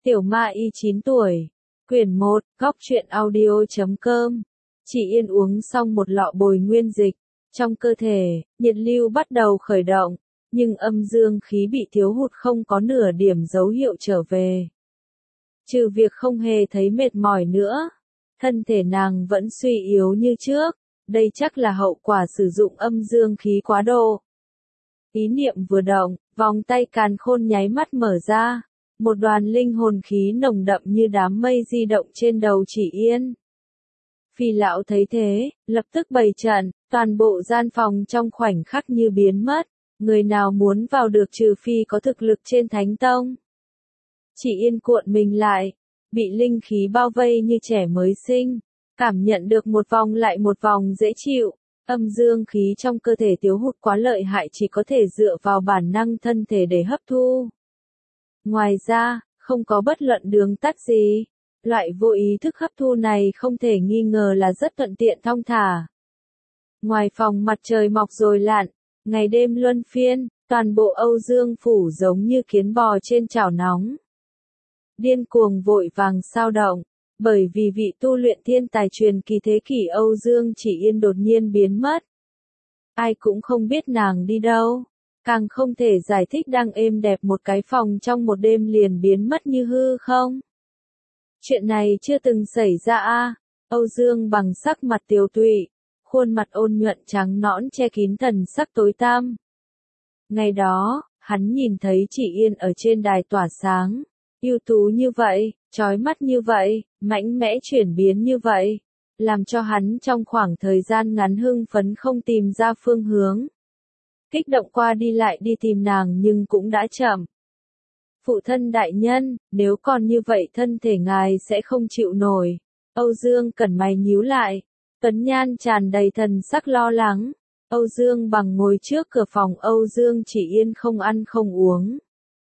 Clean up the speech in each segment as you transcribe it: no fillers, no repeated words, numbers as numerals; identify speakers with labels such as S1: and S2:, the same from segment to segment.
S1: Tiểu Ma Y 9 tuổi. Quyển 1, góc truyện audio.com. Chị Yên uống xong một lọ bồi nguyên dịch. Trong cơ thể, nhiệt lưu bắt đầu khởi động, nhưng âm dương khí bị thiếu hụt không có nửa điểm dấu hiệu trở về. Trừ việc không hề thấy mệt mỏi nữa, thân thể nàng vẫn suy yếu như trước. Đây chắc là hậu quả sử dụng âm dương khí quá độ. Ý niệm vừa động, vòng tay càn khôn nháy mắt mở ra. Một đoàn linh hồn khí nồng đậm như đám mây di động trên đầu Chỉ Yên. Phi lão thấy thế, lập tức bày trận, toàn bộ gian phòng trong khoảnh khắc như biến mất. Người nào muốn vào được trừ phi có thực lực trên Thánh Tông. Chỉ Yên cuộn mình lại, bị linh khí bao vây như trẻ mới sinh, cảm nhận được một vòng lại một vòng dễ chịu. Âm dương khí trong cơ thể thiếu hụt quá lợi hại, chỉ có thể dựa vào bản năng thân thể để hấp thu. Ngoài ra, không có bất luận đường tắt gì. Loại vô ý thức hấp thu này không thể nghi ngờ là rất thuận tiện thong thả. Ngoài phòng mặt trời mọc rồi lặn, ngày đêm luân phiên, toàn bộ Âu Dương phủ giống như kiến bò trên chảo nóng. Điên cuồng vội vàng sao động, bởi vì vị tu luyện thiên tài truyền kỳ thế kỷ Âu Dương Chỉ Yên đột nhiên biến mất. Ai cũng không biết nàng đi đâu, càng không thể giải thích đang êm đẹp một cái phòng trong một đêm liền biến mất như hư không. Chuyện này chưa từng xảy ra a. Âu Dương bằng sắc mặt tiều tụy, khuôn mặt ôn nhuận trắng nõn che kín thần sắc tối tăm. Ngày đó, hắn nhìn thấy Chỉ Yên ở trên đài tỏa sáng, ưu tú như vậy, chói mắt như vậy, mạnh mẽ chuyển biến như vậy, làm cho hắn trong khoảng thời gian ngắn hưng phấn không tìm ra phương hướng. Kích động qua đi lại đi tìm nàng nhưng cũng đã chậm. Phụ thân đại nhân, nếu còn như vậy thân thể ngài sẽ không chịu nổi. Âu Dương cẩn mày nhíu lại, tuấn nhan tràn đầy thần sắc lo lắng. Âu Dương bằng ngồi trước cửa phòng Âu Dương Chỉ Yên không ăn không uống.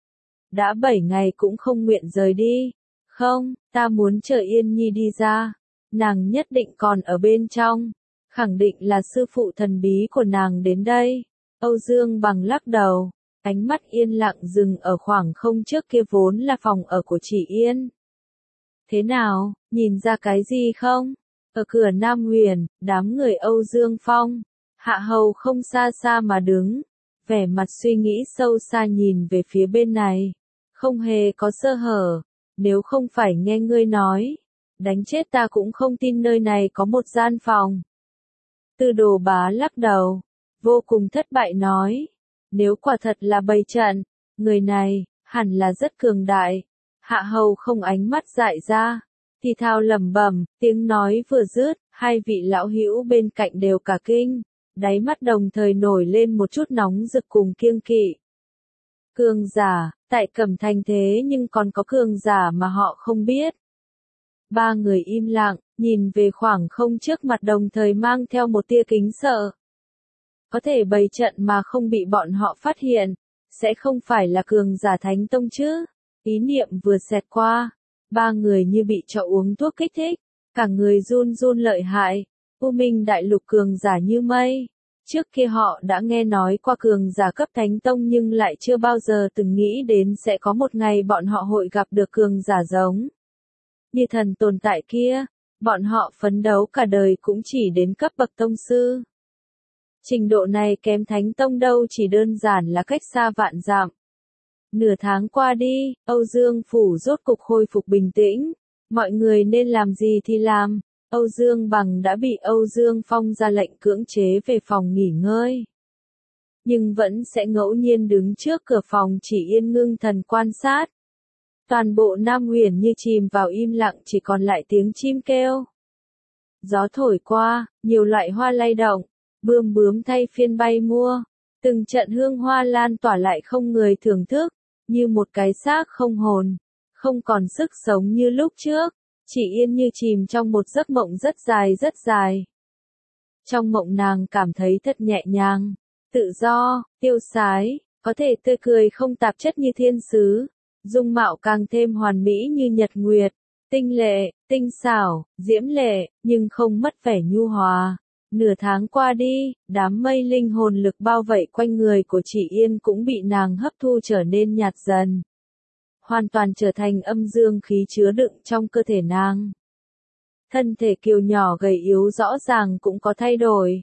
S1: Đã 7 ngày cũng không nguyện rời đi. Không, ta muốn chờ Yên Nhi đi ra. Nàng nhất định còn ở bên trong. Khẳng định là sư phụ thần bí của nàng đến đây. Âu Dương bằng lắc đầu. Ánh mắt yên lặng dừng ở khoảng không trước kia vốn là phòng ở của Chỉ Yên. Thế nào, nhìn ra cái gì không? Ở cửa Nam Huyền, đám người Âu Dương Phong, Hạ Hầu không xa xa mà đứng, vẻ mặt suy nghĩ sâu xa nhìn về phía bên này. Không hề có sơ hở, nếu không phải nghe ngươi nói, đánh chết ta cũng không tin nơi này có một gian phòng. Tư Đồ Bá lắc đầu, vô cùng thất bại nói. Nếu quả thật là bày trận, người này, hẳn là rất cường đại. Hạ Hầu không ánh mắt dại ra, thì thào lẩm bẩm, tiếng nói vừa dứt, hai vị lão hữu bên cạnh đều cả kinh, đáy mắt đồng thời nổi lên một chút nóng rực cùng kiêng kỵ. Cường giả, tại Cẩm Thành thế nhưng còn có cường giả mà họ không biết. Ba người im lặng, nhìn về khoảng không trước mặt đồng thời mang theo một tia kính sợ. Có thể bày trận mà không bị bọn họ phát hiện, sẽ không phải là cường giả Thánh Tông chứ. Ý niệm vừa xẹt qua, ba người như bị cho uống thuốc kích thích, cả người run run lợi hại. U Minh Đại Lục cường giả như mây. Trước kia họ đã nghe nói qua cường giả cấp Thánh Tông nhưng lại chưa bao giờ từng nghĩ đến sẽ có một ngày bọn họ hội gặp được cường giả giống như thần tồn tại kia. Bọn họ phấn đấu cả đời cũng chỉ đến cấp bậc tông sư. Trình độ này kém Thánh Tông đâu, chỉ đơn giản là cách xa vạn dặm. Nửa tháng qua đi, Âu Dương phủ rốt cục khôi phục bình tĩnh. Mọi người nên làm gì thì làm. Âu Dương bằng đã bị Âu Dương Phong ra lệnh cưỡng chế về phòng nghỉ ngơi. Nhưng vẫn sẽ ngẫu nhiên đứng trước cửa phòng Chỉ Yên ngưng thần quan sát. Toàn bộ Nam Huyền như chìm vào im lặng, chỉ còn lại tiếng chim kêu. Gió thổi qua, nhiều loại hoa lay động. Bươm bướm thay phiên bay mua, từng trận hương hoa lan tỏa lại không người thưởng thức, như một cái xác không hồn, không còn sức sống như lúc trước. Chỉ Yên như chìm trong một giấc mộng rất dài rất dài. Trong mộng nàng cảm thấy thật nhẹ nhàng, tự do, tiêu sái, có thể tươi cười không tạp chất như thiên sứ, dung mạo càng thêm hoàn mỹ như nhật nguyệt, tinh lệ, tinh xảo, diễm lệ, nhưng không mất vẻ nhu hòa. Nửa tháng qua đi, đám mây linh hồn lực bao vây quanh người của Chỉ Yên cũng bị nàng hấp thu trở nên nhạt dần. hoàn toàn trở thành âm dương khí chứa đựng trong cơ thể nàng. Thân thể kiều nhỏ gầy yếu rõ ràng cũng có thay đổi.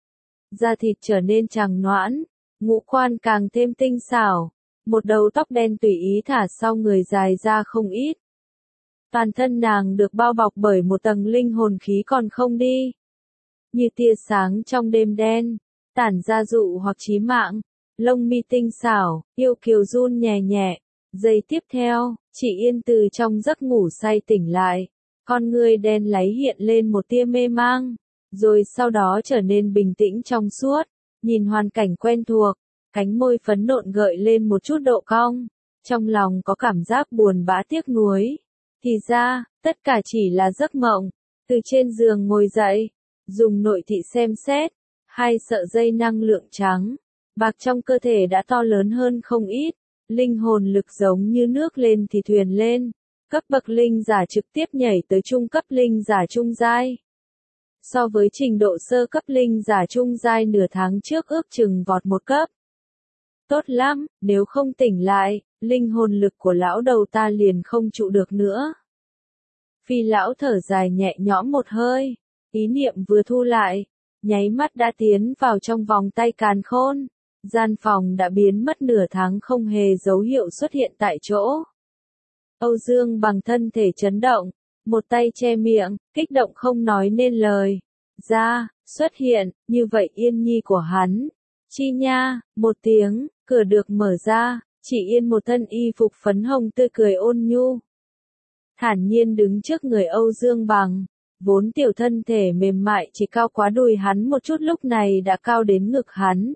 S1: Da thịt trở nên trắng nõn, ngũ quan càng thêm tinh xảo, một đầu tóc đen tùy ý thả sau người dài ra không ít. Toàn thân nàng được bao bọc bởi một tầng linh hồn khí còn không đi. Như tia sáng trong đêm đen, tản ra dụ hoặc chí mạng, lông mi tinh xảo, yêu kiều run nhẹ nhẹ. Giây tiếp theo, chị Yên từ trong giấc ngủ say tỉnh lại, con ngươi đen láy hiện lên một tia mê mang, rồi sau đó trở nên bình tĩnh trong suốt, nhìn hoàn cảnh quen thuộc, cánh môi phấn nộn gợi lên một chút độ cong, trong lòng có cảm giác buồn bã tiếc nuối. Thì ra, tất cả chỉ là giấc mộng. Từ trên giường ngồi dậy, dùng nội thị xem xét, 2 sợi dây năng lượng trắng, bạc trong cơ thể đã to lớn hơn không ít, linh hồn lực giống như nước lên thì thuyền lên, cấp bậc linh giả trực tiếp nhảy tới trung cấp linh giả trung giai. So với trình độ sơ cấp linh giả trung giai nửa tháng trước ước chừng vọt một cấp. Tốt lắm, nếu không tỉnh lại, linh hồn lực của lão đầu ta liền không trụ được nữa. Phi lão thở dài nhẹ nhõm một hơi, ý niệm vừa thu lại, nháy mắt đã tiến vào trong vòng tay càn khôn. Gian phòng đã biến mất nửa tháng không hề dấu hiệu xuất hiện tại chỗ. Âu Dương bằng thân thể chấn động, một tay che miệng, kích động không nói nên lời. Ra, xuất hiện, như vậy Yên Nhi của hắn. Chi nha, một tiếng, cửa được mở ra, chỉ Yên một thân y phục phấn hồng tươi cười ôn nhu. Thản nhiên đứng trước người Âu Dương bằng, vốn tiểu thân thể mềm mại chỉ cao quá đùi hắn một chút lúc này đã cao đến ngực hắn.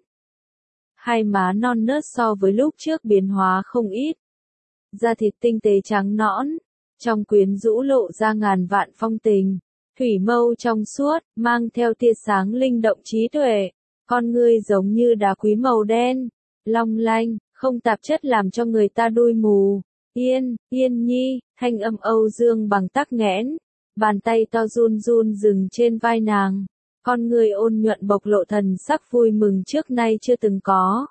S1: Hai má non nớt so với lúc trước biến hóa không ít. Da thịt tinh tế trắng nõn, trong quyến rũ lộ ra ngàn vạn phong tình, thủy mâu trong suốt, mang theo tia sáng linh động trí tuệ, con ngươi giống như đá quý màu đen, long lanh, không tạp chất làm cho người ta đuôi mù. Yên Nhi, thanh âm Âu Dương bằng tắc nghẽn, bàn tay to run run dừng trên vai nàng. Con người ôn nhuận bộc lộ thần sắc vui mừng trước nay chưa từng có.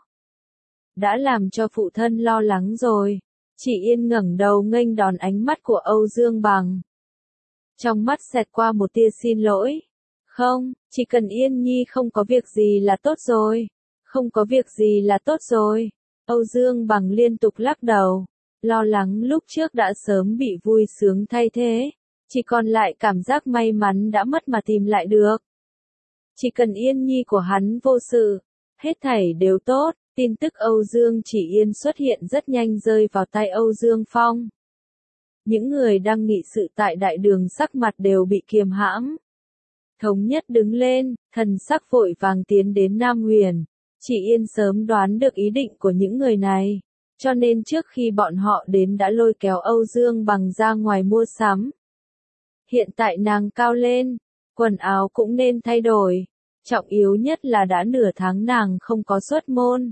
S1: Đã làm cho phụ thân lo lắng rồi. Chị Yên ngẩng đầu nghênh đón ánh mắt của Âu Dương bằng. Trong mắt xẹt qua một tia xin lỗi. Không, chỉ cần Yên Nhi không có việc gì là tốt rồi. Không có việc gì là tốt rồi. Âu Dương bằng liên tục lắc đầu. Lo lắng lúc trước đã sớm bị vui sướng thay thế. Chỉ còn lại cảm giác may mắn đã mất mà tìm lại được. Chỉ cần Yên Nhi của hắn vô sự, hết thảy đều tốt. Tin tức Âu Dương Chỉ Yên xuất hiện rất nhanh rơi vào tay Âu Dương Phong. Những người đang nghị sự tại đại đường sắc mặt đều bị kiềm hãm. Thống nhất đứng lên, thần sắc vội vàng tiến đến Nam Huyền. Chỉ Yên sớm đoán được ý định của những người này, cho nên trước khi bọn họ đến đã lôi kéo Âu Dương bằng ra ngoài mua sắm. Hiện tại nàng cao lên, quần áo cũng nên thay đổi. Trọng yếu nhất là đã nửa tháng nàng không có xuất môn.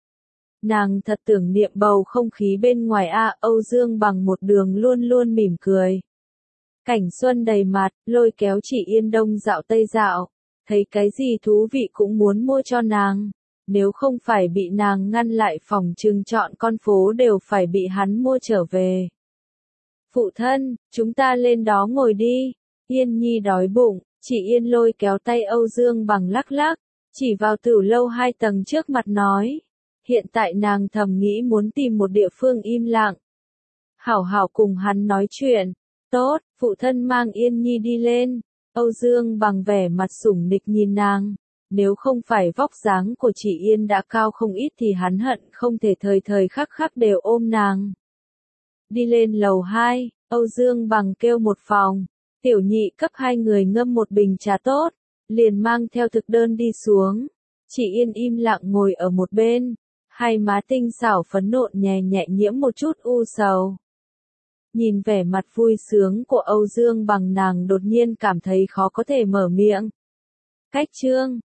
S1: Nàng thật tưởng niệm bầu không khí bên ngoài Âu Dương bằng một đường luôn luôn mỉm cười. Cảnh xuân đầy mặt, lôi kéo Chỉ Yên đông dạo tây dạo, thấy cái gì thú vị cũng muốn mua cho nàng. Nếu không phải bị nàng ngăn lại phòng trừng chọn con phố đều phải bị hắn mua trở về. Phụ thân, chúng ta lên đó ngồi đi. Yên Nhi đói bụng, Chỉ Yên lôi kéo tay Âu Dương bằng lắc lắc, chỉ vào tửu lâu 2 tầng trước mặt nói. Hiện tại nàng thầm nghĩ muốn tìm một địa phương im lặng. Hảo hảo cùng hắn nói chuyện. Tốt, phụ thân mang Yên Nhi đi lên. Âu Dương bằng vẻ mặt sủng nịch nhìn nàng. Nếu không phải vóc dáng của Chỉ Yên đã cao không ít thì hắn hận không thể thời thời khắc khắc đều ôm nàng. Đi lên lầu 2, Âu Dương bằng kêu một phòng. Tiểu nhị cấp 2 người ngâm một bình trà tốt, liền mang theo thực đơn đi xuống. Chỉ Yên im lặng ngồi ở một bên, hai má tinh xảo phấn nộn nhẹ nhẹ nhiễm một chút u sầu. Nhìn vẻ mặt vui sướng của Âu Dương bằng nàng đột nhiên cảm thấy khó có thể mở miệng. Cách chương